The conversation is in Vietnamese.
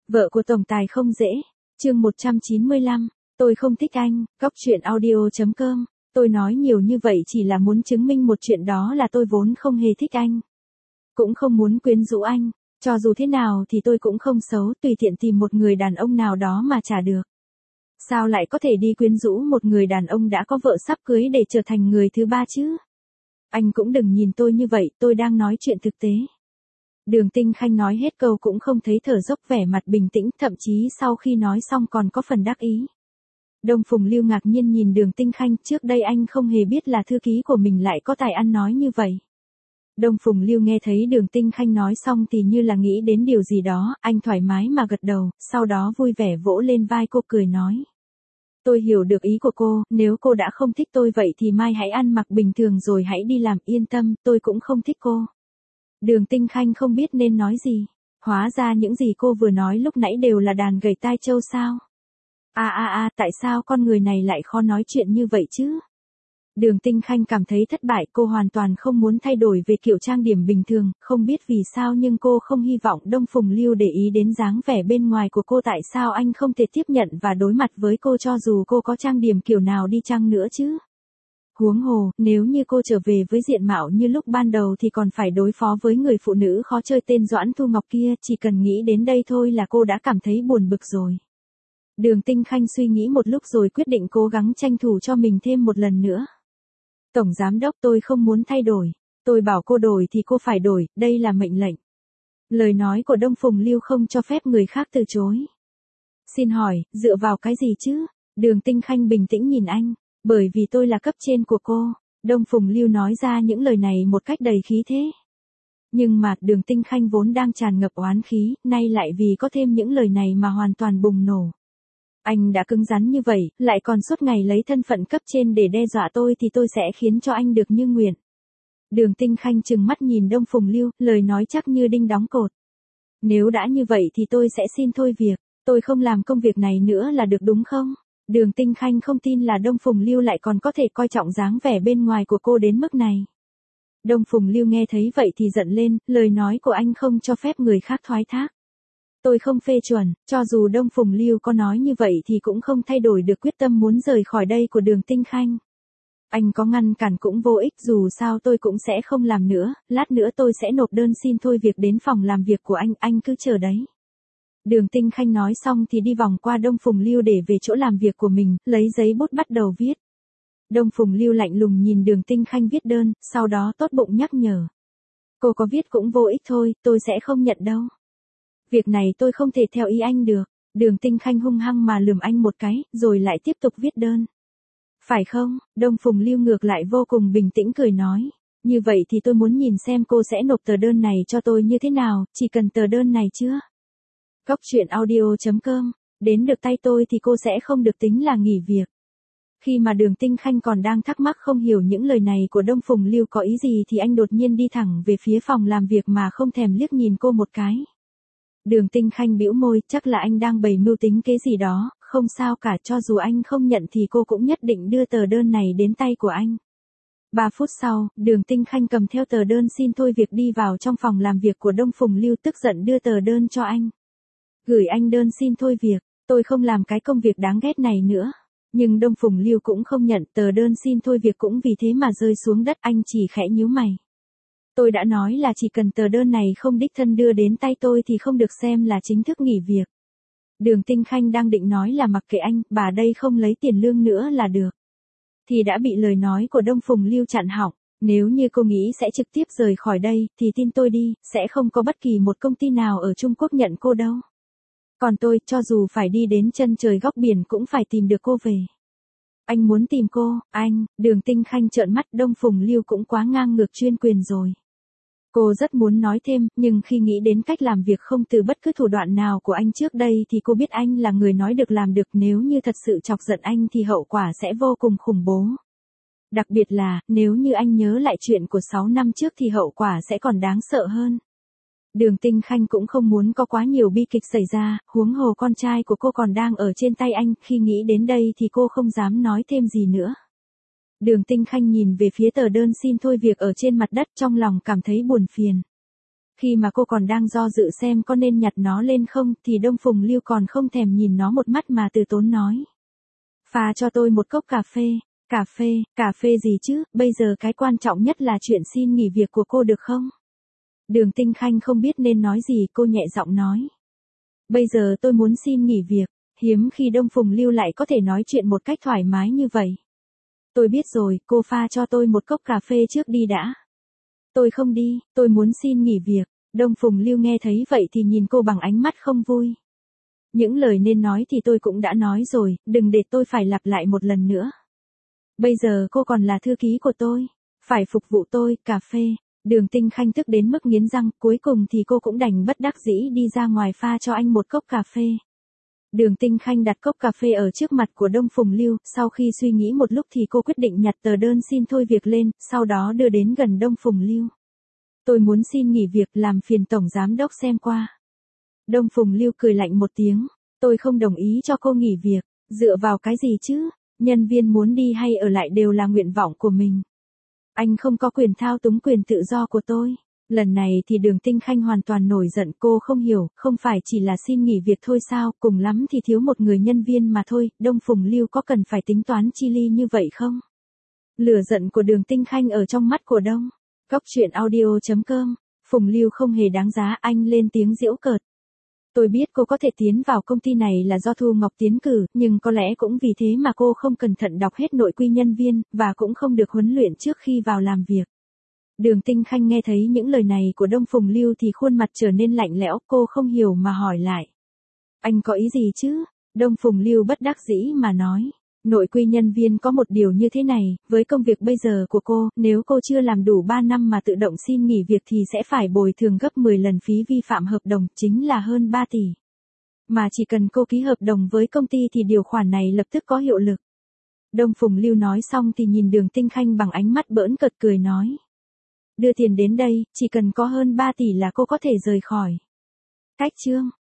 Vợ của tổng tài không dễ. Chương 195. Tôi không thích anh. Góc truyện audio.com. Tôi nói nhiều như vậy chỉ là muốn chứng minh một chuyện, đó là tôi vốn không hề thích anh. Cũng không muốn quyến rũ anh. Cho dù thế nào thì tôi cũng không xấu, tùy tiện tìm một người đàn ông nào đó mà trả được. Sao lại có thể đi quyến rũ một người đàn ông đã có vợ sắp cưới để trở thành người thứ ba chứ? Anh cũng đừng nhìn tôi như vậy, tôi đang nói chuyện thực tế. Đường Tinh Khanh nói hết câu cũng không thấy thở dốc, vẻ mặt bình tĩnh, thậm chí sau khi nói xong còn có phần đắc ý. Đông Phùng Lưu ngạc nhiên nhìn Đường Tinh Khanh, trước đây anh không hề biết là thư ký của mình lại có tài ăn nói như vậy. Đông Phùng Lưu nghe thấy Đường Tinh Khanh nói xong thì như là nghĩ đến điều gì đó, anh thoải mái mà gật đầu, sau đó vui vẻ vỗ lên vai cô cười nói. Tôi hiểu được ý của cô, nếu cô đã không thích tôi vậy thì mai hãy ăn mặc bình thường rồi hãy đi làm, yên tâm, tôi cũng không thích cô. Đường Tinh Khanh không biết nên nói gì. Hóa ra những gì cô vừa nói lúc nãy đều là đàn gầy tai trâu sao? Tại sao con người này lại khó nói chuyện như vậy chứ? Đường Tinh Khanh cảm thấy thất bại, cô hoàn toàn không muốn thay đổi về kiểu trang điểm bình thường, không biết vì sao nhưng cô không hy vọng Đông Phùng Lưu để ý đến dáng vẻ bên ngoài của cô, tại sao anh không thể tiếp nhận và đối mặt với cô cho dù cô có trang điểm kiểu nào đi chăng nữa chứ? Huống hồ, nếu như cô trở về với diện mạo như lúc ban đầu thì còn phải đối phó với người phụ nữ khó chơi tên Doãn Thu Ngọc kia, chỉ cần nghĩ đến đây thôi là cô đã cảm thấy buồn bực rồi. Đường Tinh Khanh suy nghĩ một lúc rồi quyết định cố gắng tranh thủ cho mình thêm một lần nữa. Tổng giám đốc, tôi không muốn thay đổi. Tôi bảo cô đổi thì cô phải đổi, đây là mệnh lệnh. Lời nói của Đông Phùng Lưu không cho phép người khác từ chối. Xin hỏi, dựa vào cái gì chứ? Đường Tinh Khanh bình tĩnh nhìn anh. Bởi vì tôi là cấp trên của cô. Đông Phùng Lưu nói ra những lời này một cách đầy khí thế. Nhưng mà Đường Tinh Khanh vốn đang tràn ngập oán khí, nay lại vì có thêm những lời này mà hoàn toàn bùng nổ. Anh đã cứng rắn như vậy, lại còn suốt ngày lấy thân phận cấp trên để đe dọa tôi thì tôi sẽ khiến cho anh được như nguyện. Đường Tinh Khanh trừng mắt nhìn Đông Phùng Lưu, lời nói chắc như đinh đóng cột. Nếu đã như vậy thì tôi sẽ xin thôi việc, tôi không làm công việc này nữa là được đúng không? Đường Tinh Khanh không tin là Đông Phùng Lưu lại còn có thể coi trọng dáng vẻ bên ngoài của cô đến mức này. Đông Phùng Lưu nghe thấy vậy thì giận lên, lời nói của anh không cho phép người khác thoái thác. Tôi không phê chuẩn, cho dù Đông Phùng Lưu có nói như vậy thì cũng không thay đổi được quyết tâm muốn rời khỏi đây của Đường Tinh Khanh. Anh có ngăn cản cũng vô ích, dù sao tôi cũng sẽ không làm nữa, lát nữa tôi sẽ nộp đơn xin thôi việc đến phòng làm việc của anh cứ chờ đấy. Đường Tinh Khanh nói xong thì đi vòng qua Đông Phùng Lưu để về chỗ làm việc của mình, lấy giấy bút bắt đầu viết. Đông Phùng Lưu lạnh lùng nhìn Đường Tinh Khanh viết đơn, sau đó tốt bụng nhắc nhở. Cô có viết cũng vô ích thôi, tôi sẽ không nhận đâu. Việc này tôi không thể theo ý anh được. Đường Tinh Khanh hung hăng mà lườm anh một cái, rồi lại tiếp tục viết đơn. Phải không? Đông Phùng Lưu ngược lại vô cùng bình tĩnh cười nói. Như vậy thì tôi muốn nhìn xem cô sẽ nộp tờ đơn này cho tôi như thế nào, chỉ cần tờ đơn này chưa? Góc truyện audio.com. Đến được tay tôi thì cô sẽ không được tính là nghỉ việc. Khi mà Đường Tinh Khanh còn đang thắc mắc không hiểu những lời này của Đông Phùng Lưu có ý gì thì anh đột nhiên đi thẳng về phía phòng làm việc mà không thèm liếc nhìn cô một cái. Đường Tinh Khanh bĩu môi, chắc là anh đang bày mưu tính kế gì đó, không sao cả, cho dù anh không nhận thì cô cũng nhất định đưa tờ đơn này đến tay của anh. 3 phút sau, Đường Tinh Khanh cầm theo tờ đơn xin thôi việc đi vào trong phòng làm việc của Đông Phùng Lưu, tức giận đưa tờ đơn cho anh. Gửi anh đơn xin thôi việc, tôi không làm cái công việc đáng ghét này nữa. Nhưng Đông Phùng Lưu cũng không nhận, tờ đơn xin thôi việc cũng vì thế mà rơi xuống đất, anh chỉ khẽ nhíu mày. Tôi đã nói là chỉ cần tờ đơn này không đích thân đưa đến tay tôi thì không được xem là chính thức nghỉ việc. Đường Tinh Khanh đang định nói là mặc kệ anh, bà đây không lấy tiền lương nữa là được. Thì đã bị lời nói của Đông Phùng Lưu chặn họng. Nếu như cô nghĩ sẽ trực tiếp rời khỏi đây, thì tin tôi đi, sẽ không có bất kỳ một công ty nào ở Trung Quốc nhận cô đâu. Còn tôi, cho dù phải đi đến chân trời góc biển cũng phải tìm được cô về. Anh muốn tìm cô, anh? Đường Tinh Khanh trợn mắt, Đông Phùng Lưu cũng quá ngang ngược chuyên quyền rồi. Cô rất muốn nói thêm, nhưng khi nghĩ đến cách làm việc không từ bất cứ thủ đoạn nào của anh trước đây thì cô biết anh là người nói được làm được, nếu như thật sự chọc giận anh thì hậu quả sẽ vô cùng khủng bố. Đặc biệt là, nếu như anh nhớ lại chuyện của 6 năm trước thì hậu quả sẽ còn đáng sợ hơn. Đường Tinh Khanh cũng không muốn có quá nhiều bi kịch xảy ra, huống hồ con trai của cô còn đang ở trên tay anh, khi nghĩ đến đây thì cô không dám nói thêm gì nữa. Đường Tinh Khanh nhìn về phía tờ đơn xin thôi việc ở trên mặt đất, trong lòng cảm thấy buồn phiền. Khi mà cô còn đang do dự xem có nên nhặt nó lên không thì Đông Phùng Lưu còn không thèm nhìn nó một mắt mà từ tốn nói. Pha cho tôi một cốc cà phê. Cà phê gì chứ, bây giờ cái quan trọng nhất là chuyện xin nghỉ việc của cô được không? Đường Tinh Khanh không biết nên nói gì, cô nhẹ giọng nói. Bây giờ tôi muốn xin nghỉ việc, hiếm khi Đông Phùng Lưu lại có thể nói chuyện một cách thoải mái như vậy. Tôi biết rồi, cô pha cho tôi một cốc cà phê trước đi đã. Tôi không đi, tôi muốn xin nghỉ việc. Đông Phùng Lưu nghe thấy vậy thì nhìn cô bằng ánh mắt không vui. Những lời nên nói thì tôi cũng đã nói rồi, đừng để tôi phải lặp lại một lần nữa. Bây giờ cô còn là thư ký của tôi, phải phục vụ tôi, cà phê. Đường Tinh Khanh tức đến mức nghiến răng, cuối cùng thì cô cũng đành bất đắc dĩ đi ra ngoài pha cho anh một cốc cà phê. Đường Tinh Khanh đặt cốc cà phê ở trước mặt của Đông Phùng Lưu, sau khi suy nghĩ một lúc thì cô quyết định nhặt tờ đơn xin thôi việc lên, sau đó đưa đến gần Đông Phùng Lưu. Tôi muốn xin nghỉ việc, làm phiền Tổng Giám Đốc xem qua. Đông Phùng Lưu cười lạnh một tiếng, tôi không đồng ý cho cô nghỉ việc, dựa vào cái gì chứ, nhân viên muốn đi hay ở lại đều là nguyện vọng của mình. Anh không có quyền thao túng quyền tự do của tôi. Lần này thì Đường Tinh Khanh hoàn toàn nổi giận, cô không hiểu, không phải chỉ là xin nghỉ việc thôi sao, cùng lắm thì thiếu một người nhân viên mà thôi, Đông Phùng Lưu có cần phải tính toán chi ly như vậy không? Lửa giận của Đường Tinh Khanh ở trong mắt của Đông. Cóc truyện audio.com, Phùng Lưu không hề đáng giá, anh lên tiếng giễu cợt. Tôi biết cô có thể tiến vào công ty này là do Thu Ngọc tiến cử, nhưng có lẽ cũng vì thế mà cô không cẩn thận đọc hết nội quy nhân viên, và cũng không được huấn luyện trước khi vào làm việc. Đường Tinh Khanh nghe thấy những lời này của Đông Phùng Lưu thì khuôn mặt trở nên lạnh lẽo, cô không hiểu mà hỏi lại. Anh có ý gì chứ? Đông Phùng Lưu bất đắc dĩ mà nói. Nội quy nhân viên có một điều như thế này, với công việc bây giờ của cô, nếu cô chưa làm đủ 3 năm mà tự động xin nghỉ việc thì sẽ phải bồi thường gấp 10 lần phí vi phạm hợp đồng, chính là hơn 3 tỷ. Mà chỉ cần cô ký hợp đồng với công ty thì điều khoản này lập tức có hiệu lực. Đông Phùng Lưu nói xong thì nhìn Đường Tinh Khanh bằng ánh mắt bỡn cợt cười nói. Đưa tiền đến đây, chỉ cần có hơn 3 tỷ là cô có thể rời khỏi. Cách chương.